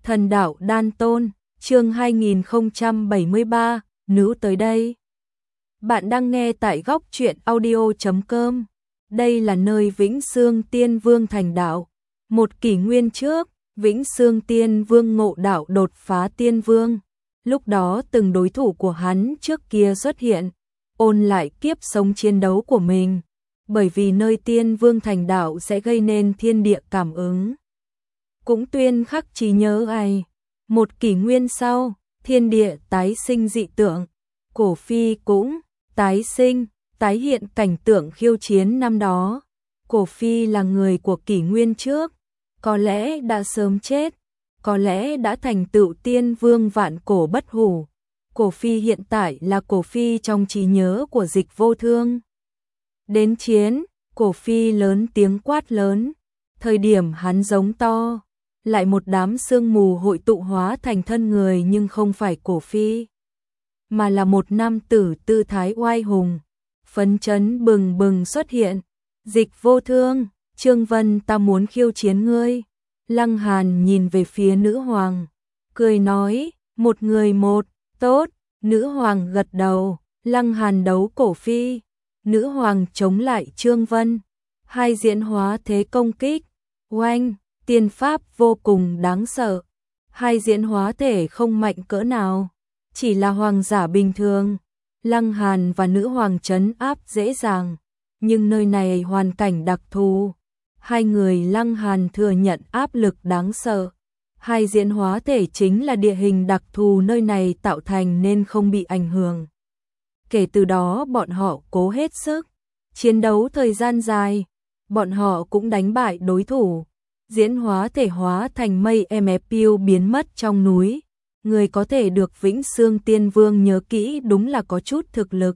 Thần đạo đan tôn, chương 2073, nữ tới đây. Bạn đang nghe tại góc truyện audio.com. Đây là nơi Vĩnh Xương Tiên Vương thành đạo. Một kỷ nguyên trước, Vĩnh Xương Tiên Vương ngộ đạo đột phá Tiên Vương. Lúc đó từng đối thủ của hắn trước kia xuất hiện, ôn lại kiếp sống chiến đấu của mình. Bởi vì nơi Tiên Vương thành đạo sẽ gây nên thiên địa cảm ứng. Cũng tuyên khắc trí nhớ ai. Một kỷ nguyên sau, thiên địa tái sinh dị tượng, cổ phi cũng tái sinh, tái hiện cảnh tượng khiêu chiến năm đó. Cổ phi là người của kỷ nguyên trước, có lẽ đã sớm chết, có lẽ đã thành tựu Tiên Vương vạn cổ bất hủ. Cổ phi hiện tại là cổ phi trong trí nhớ của Dịch Vô Thương. Đến chiến, cổ phi lớn tiếng quát lớn, thời điểm hắn giống to, lại một đám sương mù hội tụ hóa thành thân người, nhưng không phải cổ phi, mà là một nam tử tư thái oai hùng, phấn chấn bừng bừng xuất hiện. Dịch Vô Thương, Trương Vân, ta muốn khiêu chiến ngươi. Lăng Hàn nhìn về phía nữ hoàng, cười nói, một người một, tốt. Nữ hoàng gật đầu. Lăng Hàn đấu cổ phi, nữ hoàng chống lại Trương Vân, hai diễn hóa thế công kích, oanh, tiên pháp vô cùng đáng sợ. Hai diễn hóa thể không mạnh cỡ nào, chỉ là hoàng giả bình thường, Lăng Hàn và nữ hoàng trấn áp dễ dàng, nhưng nơi này hoàn cảnh đặc thù, hai người Lăng Hàn thừa nhận áp lực đáng sợ. Hai diễn hóa thể chính là địa hình đặc thù nơi này tạo thành nên không bị ảnh hưởng. Kể từ đó bọn họ cố hết sức, chiến đấu thời gian dài, bọn họ cũng đánh bại đối thủ. Diễn hóa thể hóa thành mây MFU biến mất trong núi. Người có thể được Vĩnh Xương Tiên Vương nhớ kỹ đúng là có chút thực lực.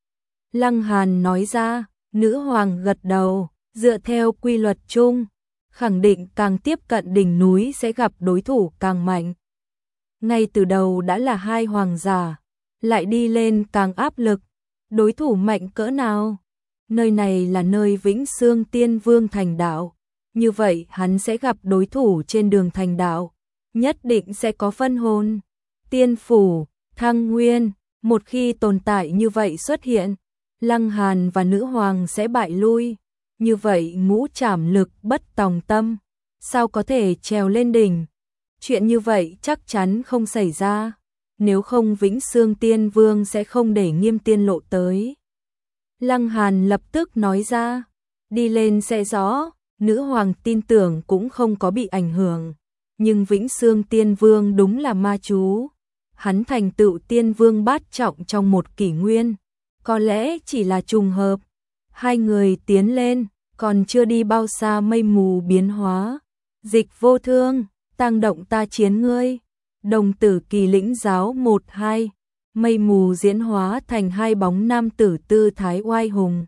Lăng Hàn nói ra, nữ hoàng gật đầu, dựa theo quy luật chung, khẳng định càng tiếp cận đỉnh núi sẽ gặp đối thủ càng mạnh. Ngay từ đầu đã là hai hoàng giả, lại đi lên càng áp lực, đối thủ mạnh cỡ nào? Nơi này là nơi Vĩnh Xương Tiên Vương thành đạo, như vậy hắn sẽ gặp đối thủ trên đường thành đạo, nhất định sẽ có phân hồn, tiên phủ, thăng nguyên. Một khi tồn tại như vậy xuất hiện, Lăng Hàn và nữ hoàng sẽ bại lui. Như vậy ngũ trảm lực bất tòng tâm, sao có thể trèo lên đỉnh? Chuyện như vậy chắc chắn không xảy ra, nếu không Vĩnh Xương Tiên Vương sẽ không để Nghiêm Tiên Lộ tới. Lăng Hàn lập tức nói ra, đi lên sẽ rõ. Nữ hoàng tin tưởng cũng không có bị ảnh hưởng, nhưng Vĩnh Xương Tiên Vương đúng là ma chú, hắn thành tựu Tiên Vương bát trọng trong một kỷ nguyên, có lẽ chỉ là trùng hợp. Hai người tiến lên, còn chưa đi bao xa mây mù biến hóa. Dịch Vô Thương, tang động ta chiến ngươi. Đồng tử Kỳ lĩnh giáo 1-2, mây mù diễn hóa thành hai bóng nam tử tư thái oai hùng.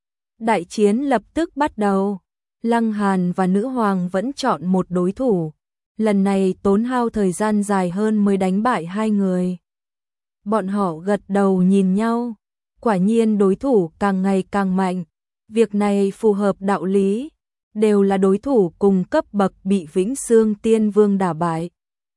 Đại chiến lập tức bắt đầu. Lăng Hàn và nữ hoàng vẫn chọn một đối thủ, lần này tốn hao thời gian dài hơn mới đánh bại hai người. Bọn họ gật đầu nhìn nhau, quả nhiên đối thủ càng ngày càng mạnh, việc này phù hợp đạo lý, đều là đối thủ cùng cấp bậc bị Vĩnh Xương Tiên Vương đả bại.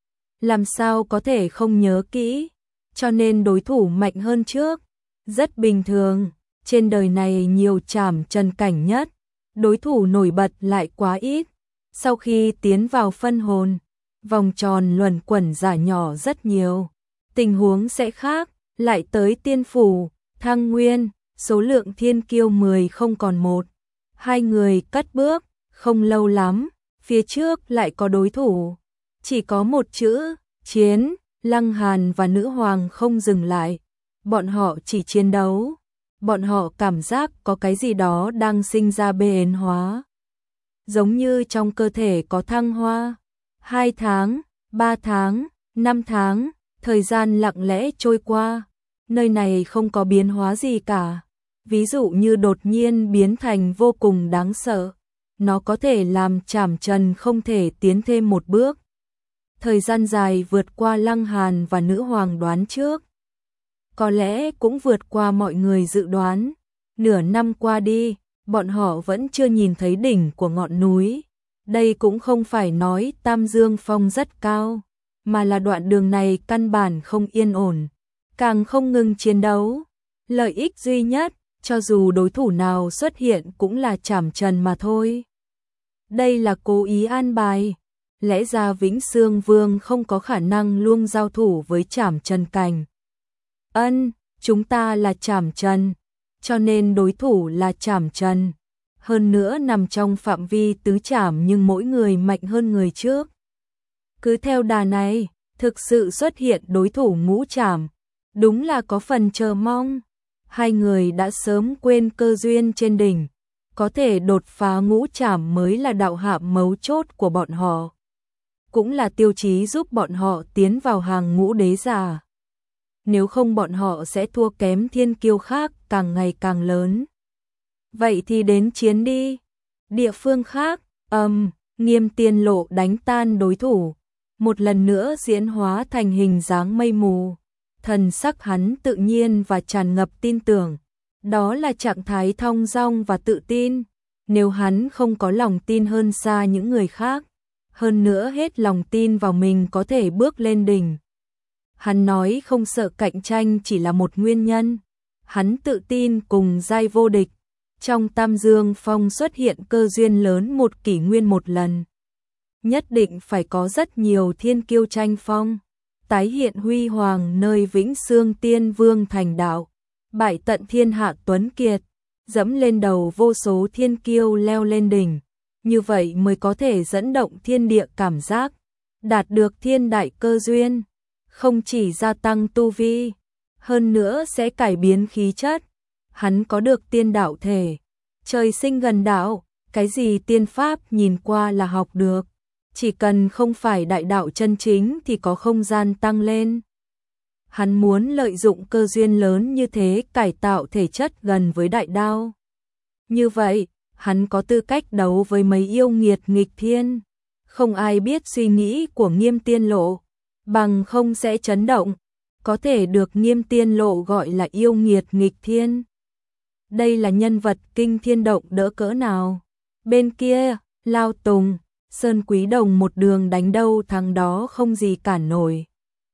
Làm sao có thể không nhớ kỹ, cho nên đối thủ mạnh hơn trước, rất bình thường, trên đời này nhiều trảm trần cảnh nhất. Đối thủ nổi bật lại quá ít. Sau khi tiến vào phân hồn, vòng tròn luẩn quẩn giả nhỏ rất nhiều, tình huống sẽ khác. Lại tới tiên phủ, thăng nguyên, số lượng thiên kiêu 10 không còn một. Hai người cất bước, không lâu lắm, phía trước lại có đối thủ. Chỉ có một chữ, chiến. Lăng Hàn và nữ hoàng không dừng lại, bọn họ chỉ chiến đấu. Bọn họ cảm giác có cái gì đó đang sinh ra biến hóa. Giống như trong cơ thể có thăng hoa. 2 tháng, 3 tháng, 5 tháng, thời gian lặng lẽ trôi qua. Nơi này không có biến hóa gì cả. Ví dụ như đột nhiên biến thành vô cùng đáng sợ. Nó có thể làm trảm trần không thể tiến thêm một bước. Thời gian dài vượt qua Lăng Hàn và nữ hoàng đoán trước. Có lẽ cũng vượt qua mọi người dự đoán. Nửa năm qua đi, bọn họ vẫn chưa nhìn thấy đỉnh của ngọn núi. Đây cũng không phải nói Tam Dương Phong rất cao, mà là đoạn đường này căn bản không yên ổn, càng không ngừng chiến đấu. Lợi ích duy nhất, cho dù đối thủ nào xuất hiện cũng là Trảm Trần mà thôi. Đây là cố ý an bài. Lẽ ra Vĩnh Xương Vương không có khả năng luôn giao thủ với Trảm Trần Cảnh. Chúng ta là Trảm Trần, cho nên đối thủ là Trảm Trần. Hơn nữa nằm trong phạm vi tứ trảm nhưng mỗi người mạnh hơn người trước. Cứ theo đà này, thực sự xuất hiện đối thủ ngũ trảm, đúng là có phần chờ mong. Hai người đã sớm quên cơ duyên trên đỉnh, có thể đột phá ngũ trảm mới là đạo hạm mấu chốt của bọn họ. Cũng là tiêu chí giúp bọn họ tiến vào hàng ngũ đế giả. Nếu không bọn họ sẽ thua kém thiên kiêu khác càng ngày càng lớn. Vậy thì đến chiến đi. Địa phương khác, Nghiêm Tiên Lộ đánh tan đối thủ, một lần nữa diễn hóa thành hình dáng mây mù. Thần sắc hắn tự nhiên và tràn ngập tin tưởng. Đó là trạng thái thong dong và tự tin. Nếu hắn không có lòng tin hơn xa những người khác, hơn nữa hết lòng tin vào mình có thể bước lên đỉnh. Hắn nói không sợ cạnh tranh chỉ là một nguyên nhân. Hắn tự tin cùng giai vô địch. Trong Tam Dương Phong xuất hiện cơ duyên lớn một kỷ nguyên một lần. Nhất định phải có rất nhiều thiên kiêu tranh phong. Tái hiện huy hoàng nơi Vĩnh Xương Tiên Vương thành đạo. Bại tận thiên hạ tuấn kiệt. Dẫm lên đầu vô số thiên kiêu leo lên đỉnh. Như vậy mới có thể dẫn động thiên địa cảm giác. Đạt được thiên đại cơ duyên. Không chỉ gia tăng tu vi, hơn nữa sẽ cải biến khí chất. Hắn có được tiên đạo thể, trời sinh gần đạo, cái gì tiên pháp nhìn qua là học được. Chỉ cần không phải đại đạo chân chính thì có không gian tăng lên. Hắn muốn lợi dụng cơ duyên lớn như thế cải tạo thể chất gần với đại đao. Như vậy, hắn có tư cách đấu với mấy yêu nghiệt nghịch thiên. Không ai biết suy nghĩ của Nghiêm Tiên Lộ, bằng không sẽ chấn động. Có thể được Nghiêm Tiên Lộ gọi là yêu nghiệt nghịch thiên. Đây là nhân vật kinh thiên động đỡ cỡ nào. Bên kia, Lao Tùng, Sơn Quý Đồng một đường đánh đâu thắng đó không gì cản nổi.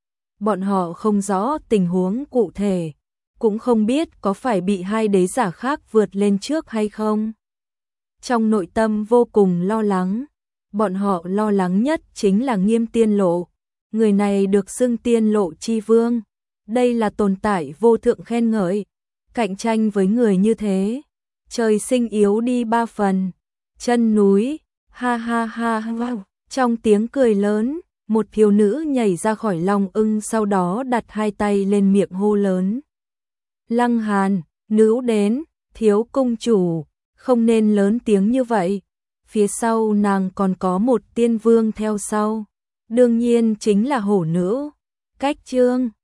Bọn họ không rõ tình huống cụ thể, cũng không biết có phải bị hai đế giả khác vượt lên trước hay không. Trong nội tâm vô cùng lo lắng, bọn họ lo lắng nhất chính là Nghiêm Tiên Lộ. Người này được xưng Tiên Lộ chi vương, đây là tồn tại vô thượng khen ngợi. Cạnh tranh với người như thế, trời sinh yếu đi 3 phần. Chân núi, ha ha ha ha. Trong tiếng cười lớn, một thiếu nữ nhảy ra khỏi Long Ưng, sau đó đặt hai tay lên miệng hô lớn. Lăng Hàn, nữ đến, thiếu công chủ, không nên lớn tiếng như vậy. Phía sau nàng còn có một tiên vương theo sau, đương nhiên chính là hổ nữ. Cách chương